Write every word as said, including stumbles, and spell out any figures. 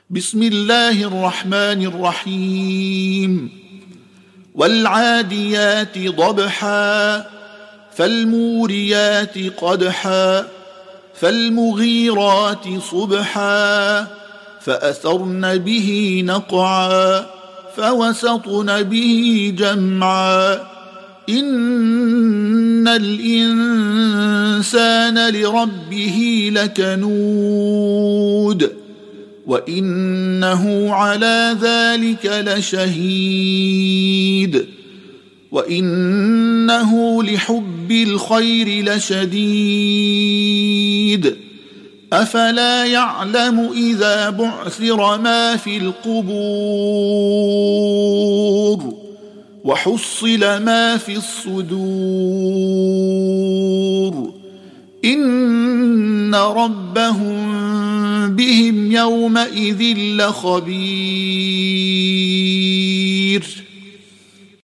بسم الله الرحمن الرحيم والعاديات ضبحا فالموريات قدحا فالمغيرات صبحا فأثرن به نقعا فوسطن به جمعا إن الإنسان لربه لكنود وإنه على ذلك لشهيد وإنه لحب الخير لشديد أفلا يعلم إذا بعثر ما في القبور وحصل ما في الصدور إن ربهم بهم يومئذ لخبير